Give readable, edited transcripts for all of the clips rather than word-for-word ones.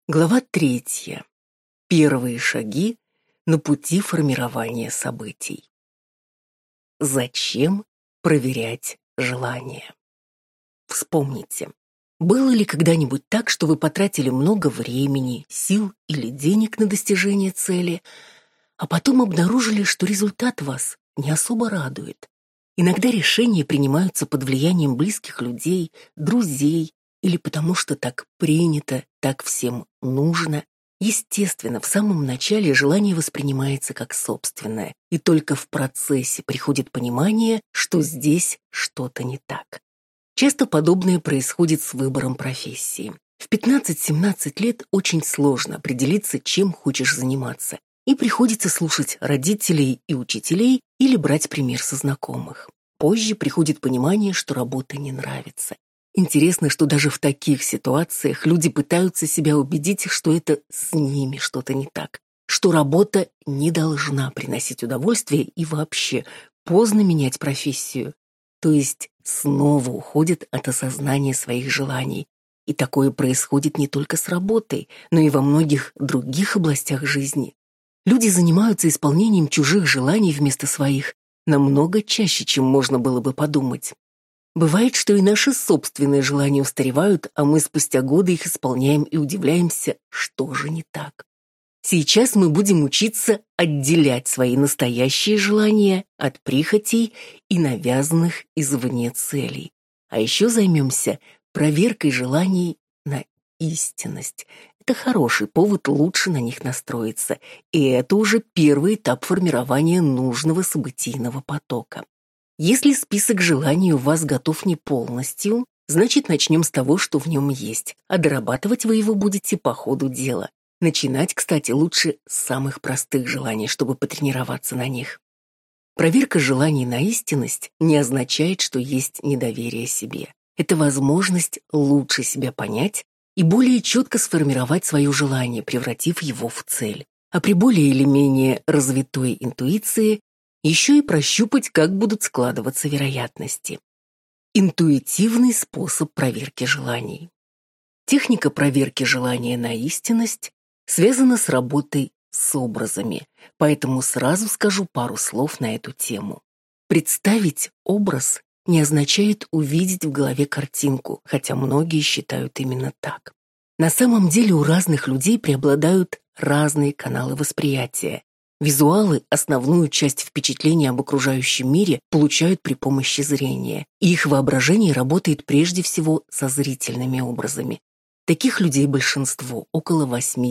Глава 3. Первые шаги на пути формирования событий. Зачем проверять желания? Вспомните, было ли когда-нибудь так, что вы потратили много времени, сил или денег на достижение цели, а потом обнаружили, что результат вас не особо радует? Иногда решения принимаются под влиянием близких людей, друзей, или потому что так принято, так всем нужно. Естественно, в самом начале желание воспринимается как собственное, и только в процессе приходит понимание, что здесь что-то не так. Часто подобное происходит с выбором профессии. В 15-17 лет очень сложно определиться, чем хочешь заниматься, и приходится слушать родителей и учителей или брать пример со знакомых. Позже приходит понимание, что работа не нравится. Интересно, что даже в таких ситуациях люди пытаются себя убедить, что это с ними что-то не так, что работа не должна приносить удовольствие и вообще поздно менять профессию. То есть снова уходят от осознания своих желаний. И такое происходит не только с работой, но и во многих других областях жизни. Люди занимаются исполнением чужих желаний вместо своих намного чаще, чем можно было бы подумать. Бывает, что и наши собственные желания устаревают, а мы спустя годы их исполняем и удивляемся, что же не так. Сейчас мы будем учиться отделять свои настоящие желания от прихотей и навязанных извне целей. А еще займемся проверкой желаний на истинность. Это хороший повод лучше на них настроиться, и это уже первый этап формирования нужного событийного потока. Если список желаний у вас готов не полностью, значит, начнем с того, что в нем есть, а дорабатывать вы его будете по ходу дела. Начинать, кстати, лучше с самых простых желаний, чтобы потренироваться на них. Проверка желаний на истинность не означает, что есть недоверие себе. Это возможность лучше себя понять и более четко сформировать свое желание, превратив его в цель. А при более или менее развитой интуиции еще и прощупать, как будут складываться вероятности. Интуитивный способ проверки желаний. Техника проверки желания на истинность связана с работой с образами, поэтому сразу скажу пару слов на эту тему. Представить образ не означает увидеть в голове картинку, хотя многие считают именно так. На самом деле у разных людей преобладают разные каналы восприятия. Визуалы основную часть впечатления об окружающем мире получают при помощи зрения, и их воображение работает прежде всего со зрительными образами. Таких людей большинство, около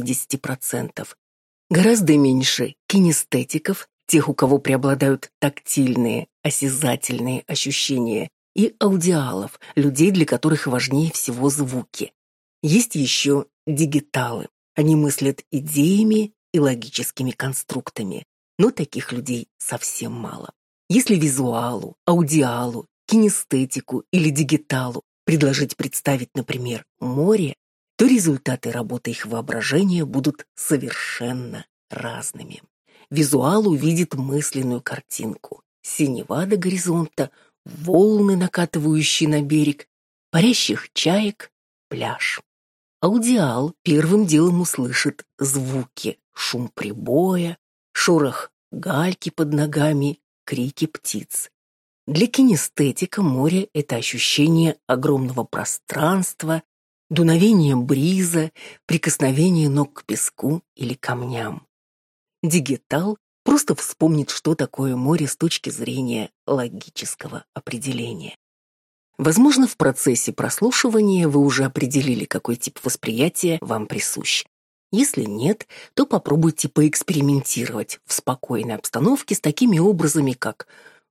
80%. Гораздо меньше кинестетиков, тех, у кого преобладают тактильные, осязательные ощущения, и аудиалов, людей, для которых важнее всего звуки. Есть еще дигиталы. Они мыслят идеями и логическими конструктами, но таких людей совсем мало. Если визуалу, аудиалу, кинестетику или дигиталу предложить представить, например, море, то результаты работы их воображения будут совершенно разными. Визуал увидит мысленную картинку: синева до горизонта, волны, накатывающие на берег, парящих чаек, пляж. Аудиал первым делом услышит звуки: шум прибоя, шорох гальки под ногами, крики птиц. Для кинестетика море — это ощущение огромного пространства, дуновение бриза, прикосновение ног к песку или камням. Дигитал просто вспомнит, что такое море с точки зрения логического определения. Возможно, в процессе прослушивания вы уже определили, какой тип восприятия вам присущ. Если нет, то попробуйте поэкспериментировать в спокойной обстановке с такими образами, как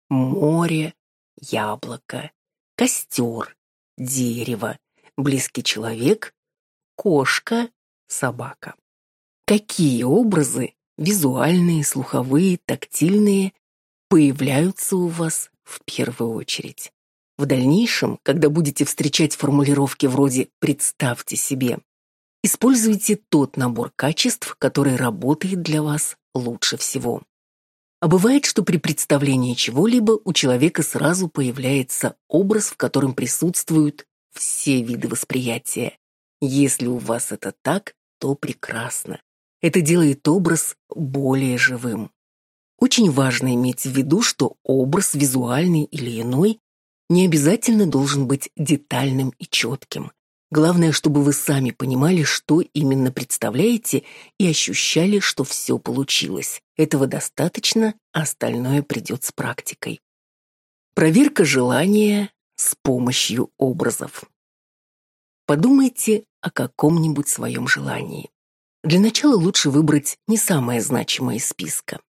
море, яблоко, костер, дерево, близкий человек, кошка, собака. Какие образы, визуальные, слуховые, тактильные, появляются у вас в первую очередь? В дальнейшем, когда будете встречать формулировки вроде «представьте себе», используйте тот набор качеств, который работает для вас лучше всего. А бывает, что при представлении чего-либо у человека сразу появляется образ, в котором присутствуют все виды восприятия. Если у вас это так, то прекрасно. Это делает образ более живым. Очень важно иметь в виду, что образ, визуальный или иной, не обязательно должен быть детальным и четким. Главное, чтобы вы сами понимали, что именно представляете, и ощущали, что все получилось. Этого достаточно, а остальное придет с практикой. Проверка желания с помощью образов. Подумайте о каком-нибудь своем желании. Для начала лучше выбрать не самое значимое из списка.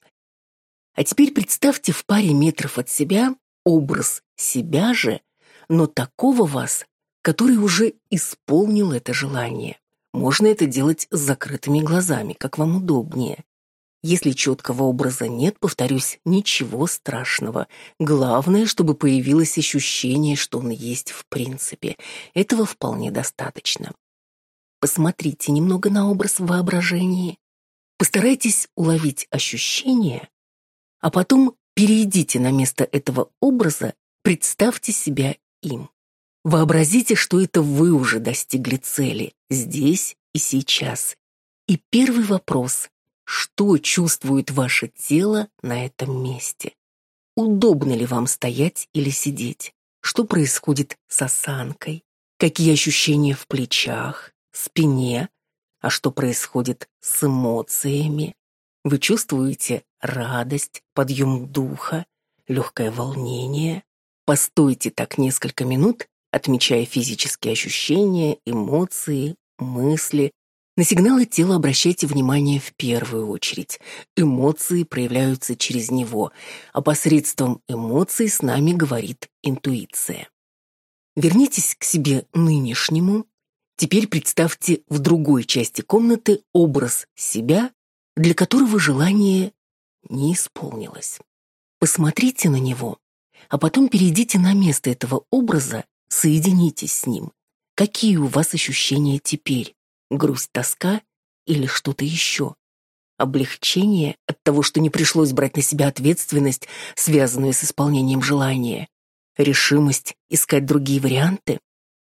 А теперь представьте в паре метров от себя образ себя же, но такого вас, который уже исполнил это желание. Можно это делать с закрытыми глазами, как вам удобнее. Если четкого образа нет, повторюсь, ничего страшного. Главное, чтобы появилось ощущение, что он есть в принципе. Этого вполне достаточно. Посмотрите немного на образ в воображении. Постарайтесь уловить ощущение, а потом перейдите на место этого образа, представьте себя им. Вообразите, что это вы уже достигли цели, здесь и сейчас. И первый вопрос: что чувствует ваше тело на этом месте? Удобно ли вам стоять или сидеть? Что происходит с осанкой? Какие ощущения в плечах, спине? А что происходит с эмоциями? Вы чувствуете радость, подъем духа, легкое волнение? Постойте так несколько минут, отмечая физические ощущения, эмоции, мысли. На сигналы тела обращайте внимание в первую очередь. Эмоции проявляются через него, а посредством эмоций с нами говорит интуиция. Вернитесь к себе нынешнему. Теперь представьте в другой части комнаты образ себя, для которого желание не исполнилось. Посмотрите на него, а потом перейдите на место этого образа, соединитесь с ним. Какие у вас ощущения теперь? Грусть, тоска или что-то еще? Облегчение от того, что не пришлось брать на себя ответственность, связанную с исполнением желания? Решимость искать другие варианты?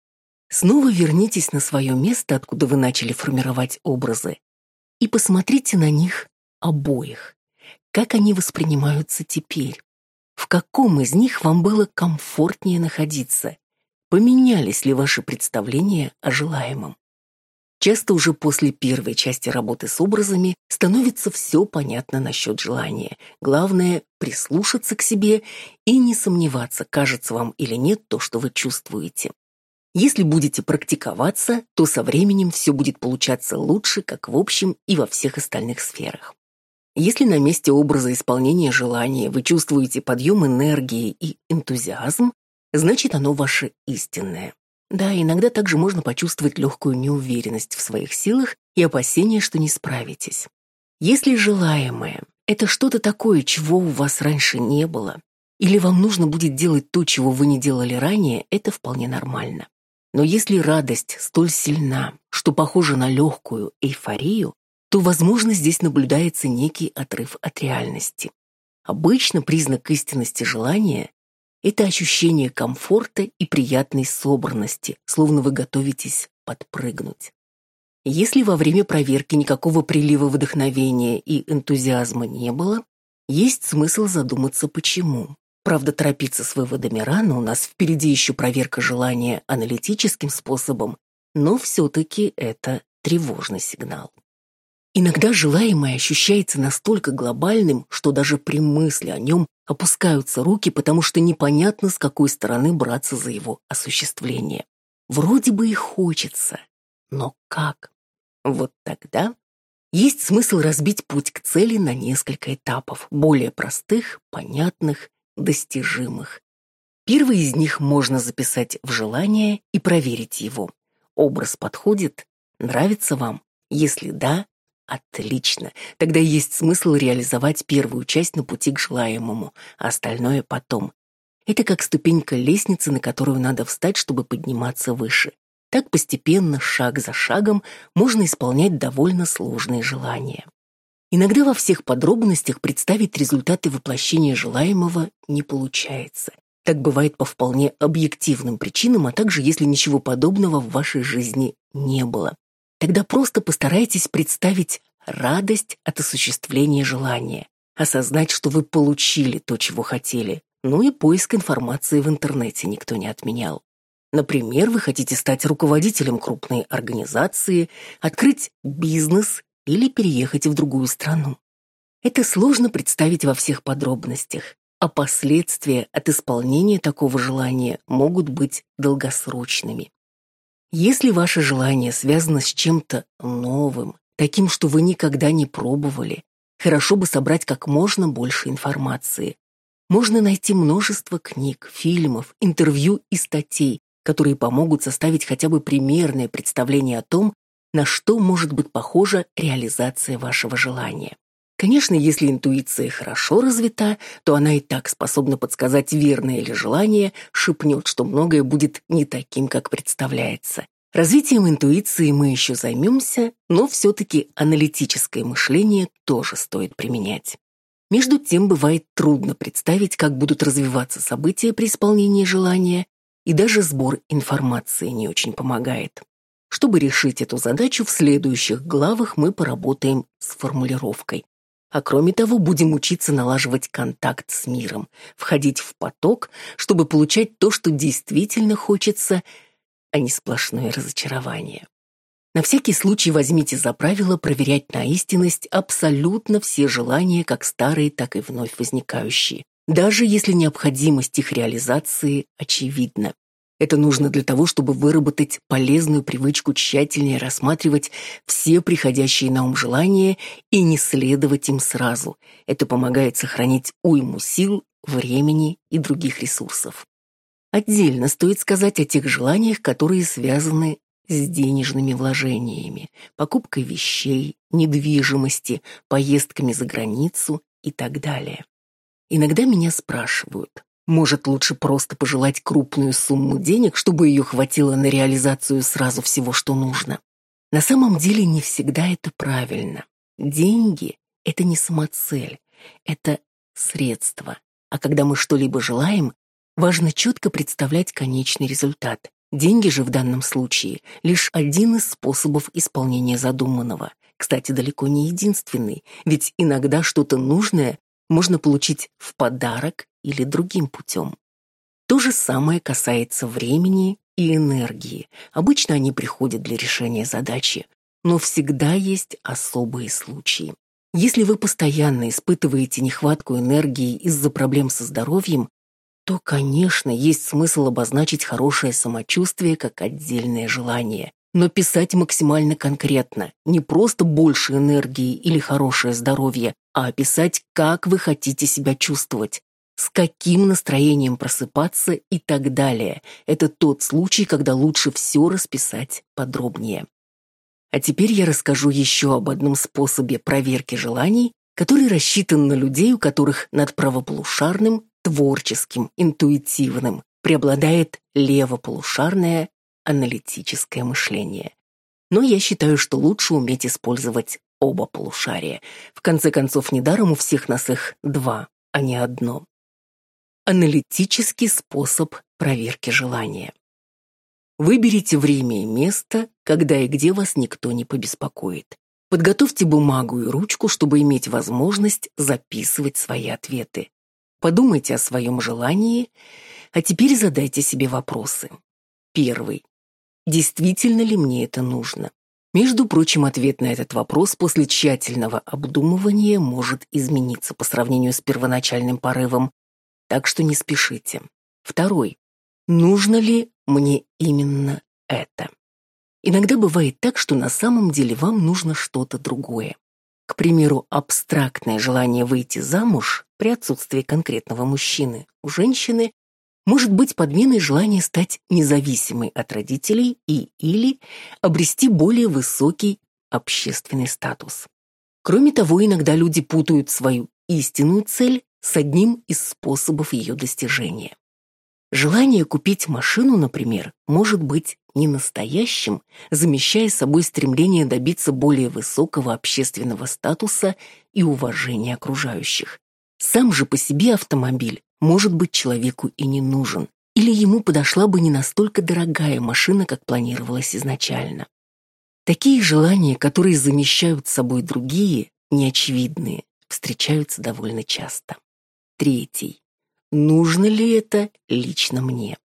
Снова вернитесь на свое место, откуда вы начали формировать образы, и посмотрите на них обоих. Как они воспринимаются теперь? В каком из них вам было комфортнее находиться? Поменялись ли ваши представления о желаемом? Часто уже после первой части работы с образами становится все понятно насчет желания. Главное — прислушаться к себе и не сомневаться, кажется вам или нет то, что вы чувствуете. Если будете практиковаться, то со временем все будет получаться лучше, как в общем и во всех остальных сферах. Если на месте образа исполнения желания вы чувствуете подъем энергии и энтузиазм, значит, оно ваше истинное. Да, иногда также можно почувствовать легкую неуверенность в своих силах и опасение, что не справитесь. Если желаемое — это что-то такое, чего у вас раньше не было, или вам нужно будет делать то, чего вы не делали ранее, это вполне нормально. Но если радость столь сильна, что похожа на легкую эйфорию, то, возможно, здесь наблюдается некий отрыв от реальности. Обычно признак истинности желания — это ощущение комфорта и приятной собранности, словно вы готовитесь подпрыгнуть. Если во время проверки никакого прилива вдохновения и энтузиазма не было, есть смысл задуматься, почему. Правда, торопиться с выводами рано, у нас впереди еще проверка желания аналитическим способом, но все-таки это тревожный сигнал. Иногда желаемое ощущается настолько глобальным, что даже при мысли о нем опускаются руки, потому что непонятно, с какой стороны браться за его осуществление. Вроде бы и хочется, но как? Вот тогда есть смысл разбить путь к цели на несколько этапов, более простых, понятных, достижимых. Первый из них можно записать в желание и проверить его. Образ подходит? Нравится вам? Если да, отлично. Тогда есть смысл реализовать первую часть на пути к желаемому, а остальное потом. Это как ступенька лестницы, на которую надо встать, чтобы подниматься выше. Так постепенно, шаг за шагом, можно исполнять довольно сложные желания. Иногда во всех подробностях представить результаты воплощения желаемого не получается. Так бывает по вполне объективным причинам, а также если ничего подобного в вашей жизни не было. Тогда просто постарайтесь представить радость от осуществления желания, осознать, что вы получили то, чего хотели. Ну и поиск информации в интернете никто не отменял. Например, вы хотите стать руководителем крупной организации, открыть бизнес или переехать в другую страну. Это сложно представить во всех подробностях, а последствия от исполнения такого желания могут быть долгосрочными. Если ваше желание связано с чем-то новым, таким, что вы никогда не пробовали, хорошо бы собрать как можно больше информации. Можно найти множество книг, фильмов, интервью и статей, которые помогут составить хотя бы примерное представление о том, на что может быть похожа реализация вашего желания. Конечно, если интуиция хорошо развита, то она и так способна подсказать верное ли желание, шепнет, что многое будет не таким, как представляется. Развитием интуиции мы еще займемся, но все-таки аналитическое мышление тоже стоит применять. Между тем, бывает трудно представить, как будут развиваться события при исполнении желания, и даже сбор информации не очень помогает. Чтобы решить эту задачу, в следующих главах мы поработаем с формулировкой. А кроме того, будем учиться налаживать контакт с миром, входить в поток, чтобы получать то, что действительно хочется, а не сплошное разочарование. На всякий случай возьмите за правило проверять на истинность абсолютно все желания, как старые, так и вновь возникающие, даже если необходимость их реализации очевидна. Это нужно для того, чтобы выработать полезную привычку тщательнее рассматривать все приходящие на ум желания и не следовать им сразу. Это помогает сохранить уйму сил, времени и других ресурсов. Отдельно стоит сказать о тех желаниях, которые связаны с денежными вложениями, покупкой вещей, недвижимости, поездками за границу и так далее. Иногда меня спрашивают, может, лучше просто пожелать крупную сумму денег, чтобы ее хватило на реализацию сразу всего, что нужно? На самом деле не всегда это правильно. Деньги – это не самоцель, это средство. А когда мы что-либо желаем, важно четко представлять конечный результат. Деньги же в данном случае – лишь один из способов исполнения задуманного. Кстати, далеко не единственный, ведь иногда что-то нужное можно получить в подарок или другим путем. То же самое касается времени и энергии. Обычно они приходят для решения задачи, но всегда есть особые случаи. Если вы постоянно испытываете нехватку энергии из-за проблем со здоровьем, то, конечно, есть смысл обозначить хорошее самочувствие как отдельное желание, но писать максимально конкретно, не просто больше энергии или хорошее здоровье, а описать, как вы хотите себя чувствовать, с каким настроением просыпаться и так далее. Это тот случай, когда лучше все расписать подробнее. А теперь я расскажу еще об одном способе проверки желаний, который рассчитан на людей, у которых над правополушарным, творческим, интуитивным преобладает левополушарное аналитическое мышление. Но я считаю, что лучше уметь использовать оба полушария. В конце концов, недаром у всех нас их два, а не одно. Аналитический способ проверки желания. Выберите время и место, когда и где вас никто не побеспокоит. Подготовьте бумагу и ручку, чтобы иметь возможность записывать свои ответы. Подумайте о своем желании, а теперь задайте себе вопросы. Первый. Действительно ли мне это нужно? Между прочим, ответ на этот вопрос после тщательного обдумывания может измениться по сравнению с первоначальным порывом, так что не спешите. Второй. Нужно ли мне именно это? Иногда бывает так, что на самом деле вам нужно что-то другое. К примеру, абстрактное желание выйти замуж при отсутствии конкретного мужчины у женщины может быть подменой желания стать независимой от родителей или обрести более высокий общественный статус. Кроме того, иногда люди путают свою истинную цель с одним из способов ее достижения. Желание купить машину, например, может быть не настоящим, замещая собой стремление добиться более высокого общественного статуса и уважения окружающих. Сам же по себе автомобиль может быть человеку и не нужен, или ему подошла бы не настолько дорогая машина, как планировалось изначально. Такие желания, которые замещают собой другие, неочевидные, встречаются довольно часто. Третий. Нужно ли это лично мне?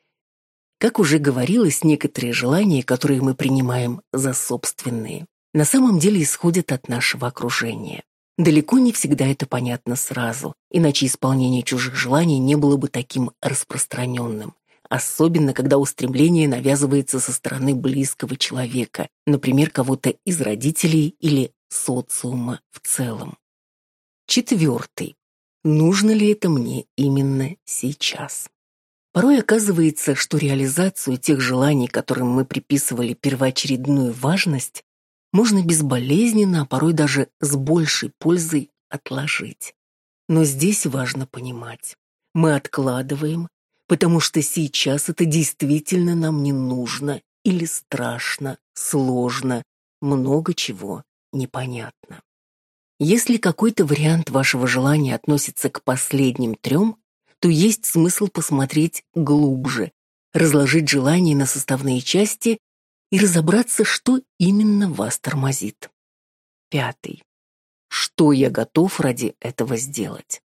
Как уже говорилось, некоторые желания, которые мы принимаем за собственные, на самом деле исходят от нашего окружения. Далеко не всегда это понятно сразу, иначе исполнение чужих желаний не было бы таким распространенным. Особенно, когда устремление навязывается со стороны близкого человека, например, кого-то из родителей или социума в целом. Четвертый. Нужно ли это мне именно сейчас? Порой оказывается, что реализацию тех желаний, которым мы приписывали первоочередную важность, можно безболезненно, а порой даже с большей пользой отложить. Но здесь важно понимать, мы откладываем, потому что сейчас это действительно нам не нужно или страшно, сложно, много чего непонятно. Если какой-то вариант вашего желания относится к последним 3, то есть смысл посмотреть глубже, разложить желание на составные части и разобраться, что именно вас тормозит. 5. Что я готов ради этого сделать?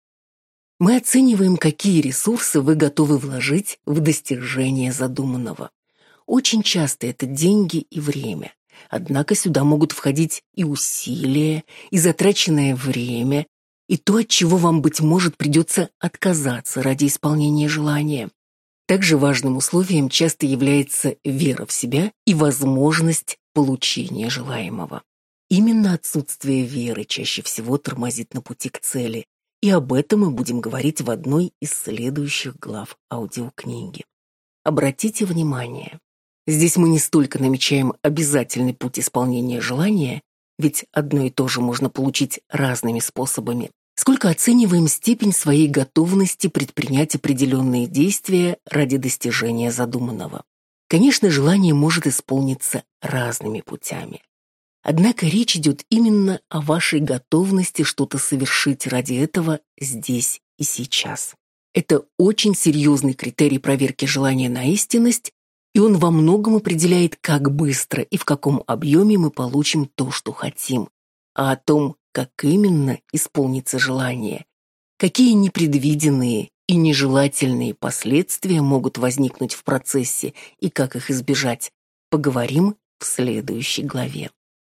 Мы оцениваем, какие ресурсы вы готовы вложить в достижение задуманного. Очень часто это деньги и время. Однако сюда могут входить и усилия, и затраченное время, и то, от чего вам, быть может, придется отказаться ради исполнения желания. Также важным условием часто является вера в себя и возможность получения желаемого. Именно отсутствие веры чаще всего тормозит на пути к цели, и об этом мы будем говорить в одной из следующих глав аудиокниги. Обратите внимание, здесь мы не столько намечаем обязательный путь исполнения желания, ведь одно и то же можно получить разными способами, сколько оцениваем степень своей готовности предпринять определенные действия ради достижения задуманного. Конечно, желание может исполниться разными путями. Однако речь идет именно о вашей готовности что-то совершить ради этого здесь и сейчас. Это очень серьезный критерий проверки желания на истинность, и он во многом определяет, как быстро и в каком объеме мы получим то, что хотим. А о том, как именно исполнится желание, какие непредвиденные и нежелательные последствия могут возникнуть в процессе и как их избежать, поговорим в следующей главе.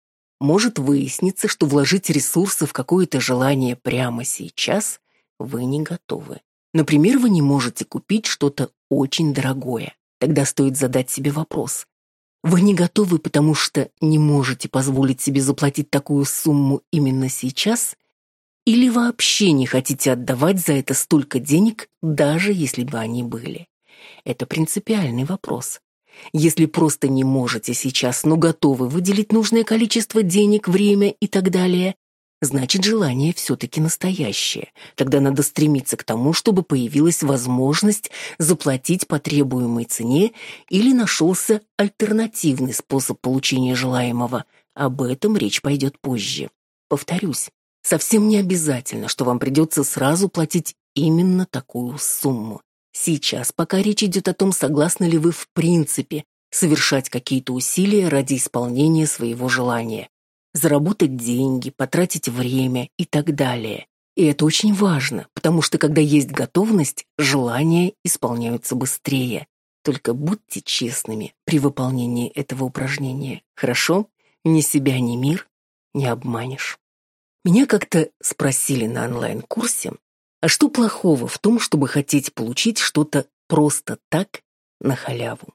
Может выясниться, что вложить ресурсы в какое-то желание прямо сейчас вы не готовы. Например, вы не можете купить что-то очень дорогое. Тогда стоит задать себе вопрос. Вы не готовы, потому что не можете позволить себе заплатить такую сумму именно сейчас? Или вообще не хотите отдавать за это столько денег, даже если бы они были? Это принципиальный вопрос. Если просто не можете сейчас, но готовы выделить нужное количество денег, время и так далее, значит, желание все-таки настоящее. Тогда надо стремиться к тому, чтобы появилась возможность заплатить по требуемой цене или нашелся альтернативный способ получения желаемого. Об этом речь пойдет позже. Повторюсь, совсем не обязательно, что вам придется сразу платить именно такую сумму. Сейчас пока речь идет о том, согласны ли вы в принципе совершать какие-то усилия ради исполнения своего желания. Заработать деньги, потратить время и так далее. И это очень важно, потому что когда есть готовность, желания исполняются быстрее. Только будьте честными при выполнении этого упражнения. Хорошо? Ни себя, ни мир не обманешь. Меня как-то спросили на онлайн-курсе, а что плохого в том, чтобы хотеть получить что-то просто так, на халяву?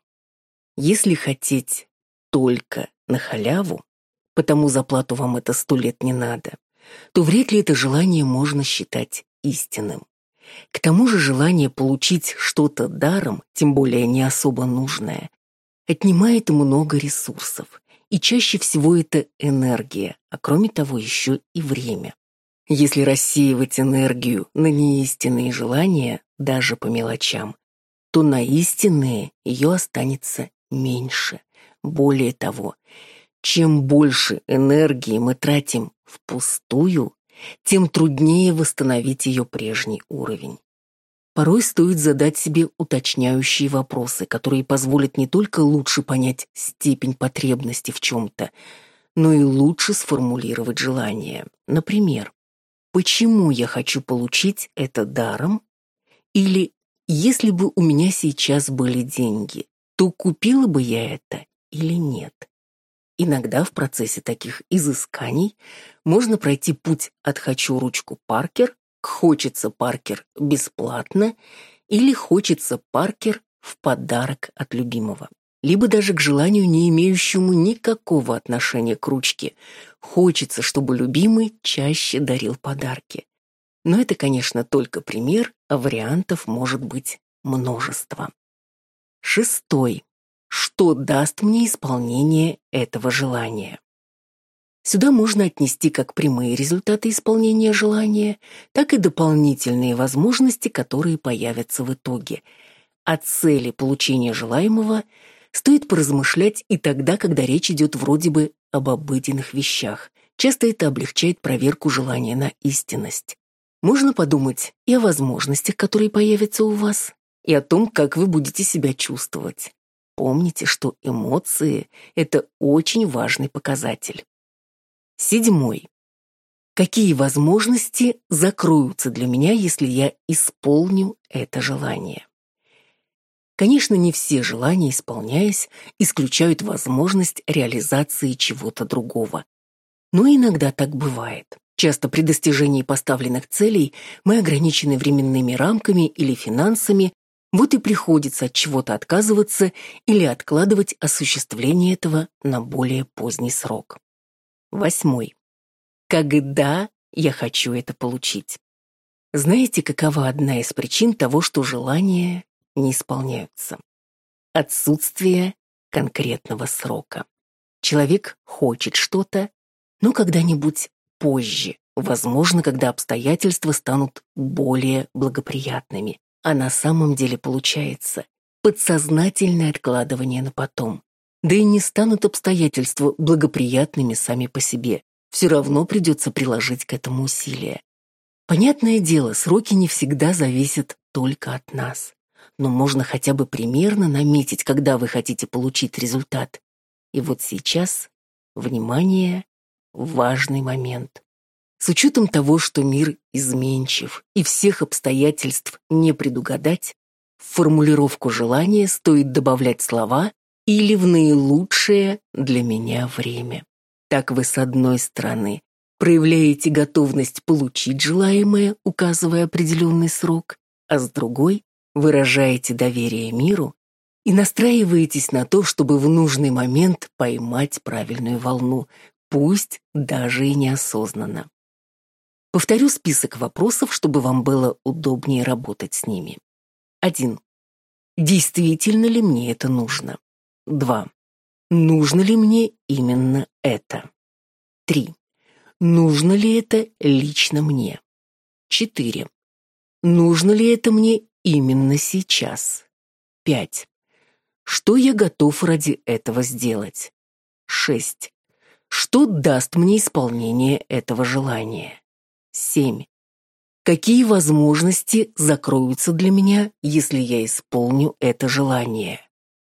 Если хотеть только на халяву, потому за плату вам это 100 лет не надо, то вряд ли это желание можно считать истинным. К тому же желание получить что-то даром, тем более не особо нужное, отнимает много ресурсов, и чаще всего это энергия, а кроме того еще и время. Если рассеивать энергию на неистинные желания, даже по мелочам, то на истинные ее останется меньше. Более того, чем больше энергии мы тратим впустую, тем труднее восстановить ее прежний уровень. Порой стоит задать себе уточняющие вопросы, которые позволят не только лучше понять степень потребности в чем-то, но и лучше сформулировать желание. Например, почему я хочу получить это даром? Или если бы у меня сейчас были деньги, то купила бы я это или нет? Иногда в процессе таких изысканий можно пройти путь от «хочу ручку Паркер» к «хочется Паркер бесплатно» или «хочется Паркер в подарок от любимого». Либо даже к желанию, не имеющему никакого отношения к ручке. Хочется, чтобы любимый чаще дарил подарки. Но это, конечно, только пример, а вариантов может быть множество. 6. Что даст мне исполнение этого желания? Сюда можно отнести как прямые результаты исполнения желания, так и дополнительные возможности, которые появятся в итоге. О цели получения желаемого стоит поразмышлять и тогда, когда речь идет вроде бы об обыденных вещах. Часто это облегчает проверку желания на истинность. Можно подумать и о возможностях, которые появятся у вас, и о том, как вы будете себя чувствовать. Помните, что эмоции – это очень важный показатель. 7. Какие возможности закроются для меня, если я исполню это желание? Конечно, не все желания, исполняясь, исключают возможность реализации чего-то другого. Но иногда так бывает. Часто при достижении поставленных целей мы ограничены временными рамками или финансами, вот и приходится от чего-то отказываться или откладывать осуществление этого на более поздний срок. 8. Когда я хочу это получить? Знаете, какова одна из причин того, что желания не исполняются? Отсутствие конкретного срока. Человек хочет что-то, но когда-нибудь позже, возможно, когда обстоятельства станут более благоприятными. А на самом деле получается подсознательное откладывание на потом. Да и не станут обстоятельства благоприятными сами по себе. Все равно придется приложить к этому усилия. Понятное дело, сроки не всегда зависят только от нас. Но можно хотя бы примерно наметить, когда вы хотите получить результат. И вот сейчас, внимание, важный момент. С учетом того, что мир изменчив и всех обстоятельств не предугадать, в формулировку желания стоит добавлять слова «или в наилучшее для меня время». Так вы, с одной стороны, проявляете готовность получить желаемое, указывая определенный срок, а с другой выражаете доверие миру и настраиваетесь на то, чтобы в нужный момент поймать правильную волну, пусть даже и неосознанно. Повторю список вопросов, чтобы вам было удобнее работать с ними. 1. Действительно ли мне это нужно? 2. Нужно ли мне именно это? 3. Нужно ли это лично мне? 4. Нужно ли это мне именно сейчас? 5. Что я готов ради этого сделать? 6. Что даст мне исполнение этого желания? 7. Какие возможности закроются для меня, если я исполню это желание?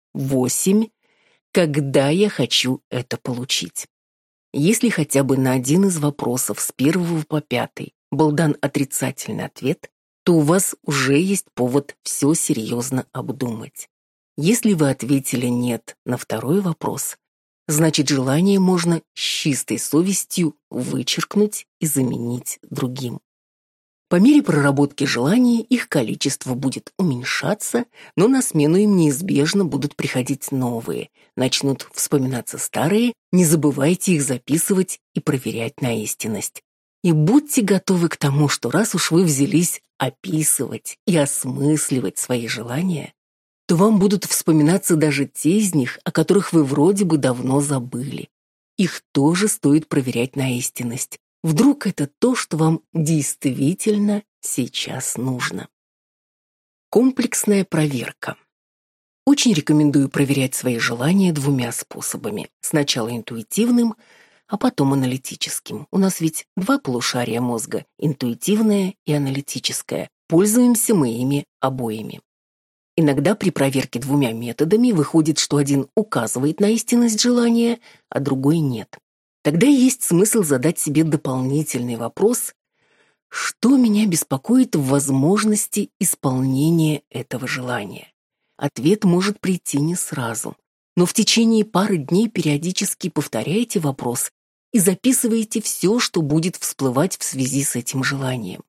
8. Когда я хочу это получить? Если хотя бы на один из вопросов с 1 по 5 был дан отрицательный ответ, то у вас уже есть повод все серьезно обдумать. Если вы ответили «нет» на 2 вопрос, значит, желание можно с чистой совестью вычеркнуть и заменить другим. По мере проработки желаний их количество будет уменьшаться, но на смену им неизбежно будут приходить новые. Начнут вспоминаться старые, не забывайте их записывать и проверять на истинность. И будьте готовы к тому, что раз уж вы взялись описывать и осмысливать свои желания, то вам будут вспоминаться даже те из них, о которых вы вроде бы давно забыли. Их тоже стоит проверять на истинность. Вдруг это то, что вам действительно сейчас нужно. Комплексная проверка. Очень рекомендую проверять свои желания 2 способами. Сначала интуитивным, а потом аналитическим. У нас ведь 2 полушария мозга – интуитивное и аналитическое. пользуемся мы ими обоими. Иногда при проверке двумя методами выходит, что один указывает на истинность желания, а другой нет. Тогда есть смысл задать себе дополнительный вопрос: что меня беспокоит в возможности исполнения этого желания? Ответ может прийти не сразу, но в течение пары дней периодически повторяйте вопрос и записывайте все, что будет всплывать в связи с этим желанием.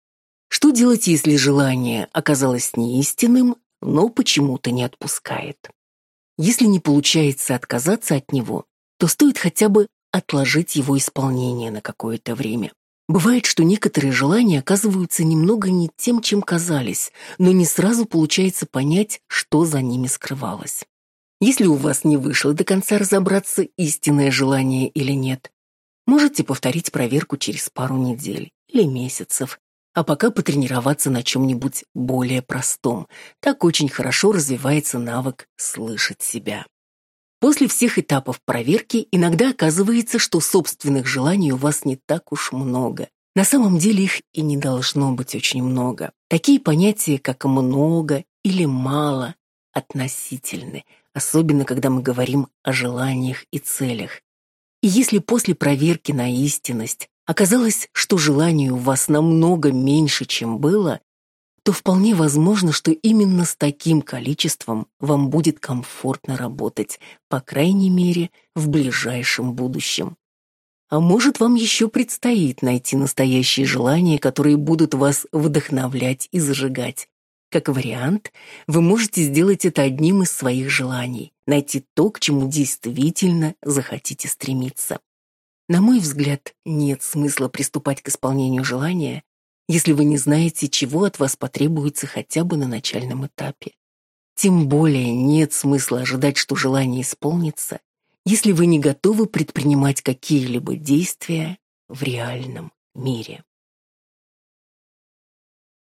Что делать, если желание оказалось неистинным, но почему-то не отпускает? Если не получается отказаться от него, то стоит хотя бы отложить его исполнение на какое-то время. Бывает, что некоторые желания оказываются немного не тем, чем казались, но не сразу получается понять, что за ними скрывалось. Если у вас не вышло до конца разобраться, истинное желание или нет, можете повторить проверку через пару недель или месяцев, а пока потренироваться на чем-нибудь более простом. Так очень хорошо развивается навык слышать себя. После всех этапов проверки иногда оказывается, что собственных желаний у вас не так уж много. На самом деле их и не должно быть очень много. Такие понятия, как много или мало, относительны, особенно когда мы говорим о желаниях и целях. И если после проверки на истинность оказалось, что желаний у вас намного меньше, чем было, то вполне возможно, что именно с таким количеством вам будет комфортно работать, по крайней мере, в ближайшем будущем. А может, вам еще предстоит найти настоящие желания, которые будут вас вдохновлять и зажигать. Как вариант, вы можете сделать это одним из своих желаний, найти то, к чему действительно захотите стремиться. На мой взгляд, нет смысла приступать к исполнению желания, если вы не знаете, чего от вас потребуется хотя бы на начальном этапе. Тем более нет смысла ожидать, что желание исполнится, если вы не готовы предпринимать какие-либо действия в реальном мире.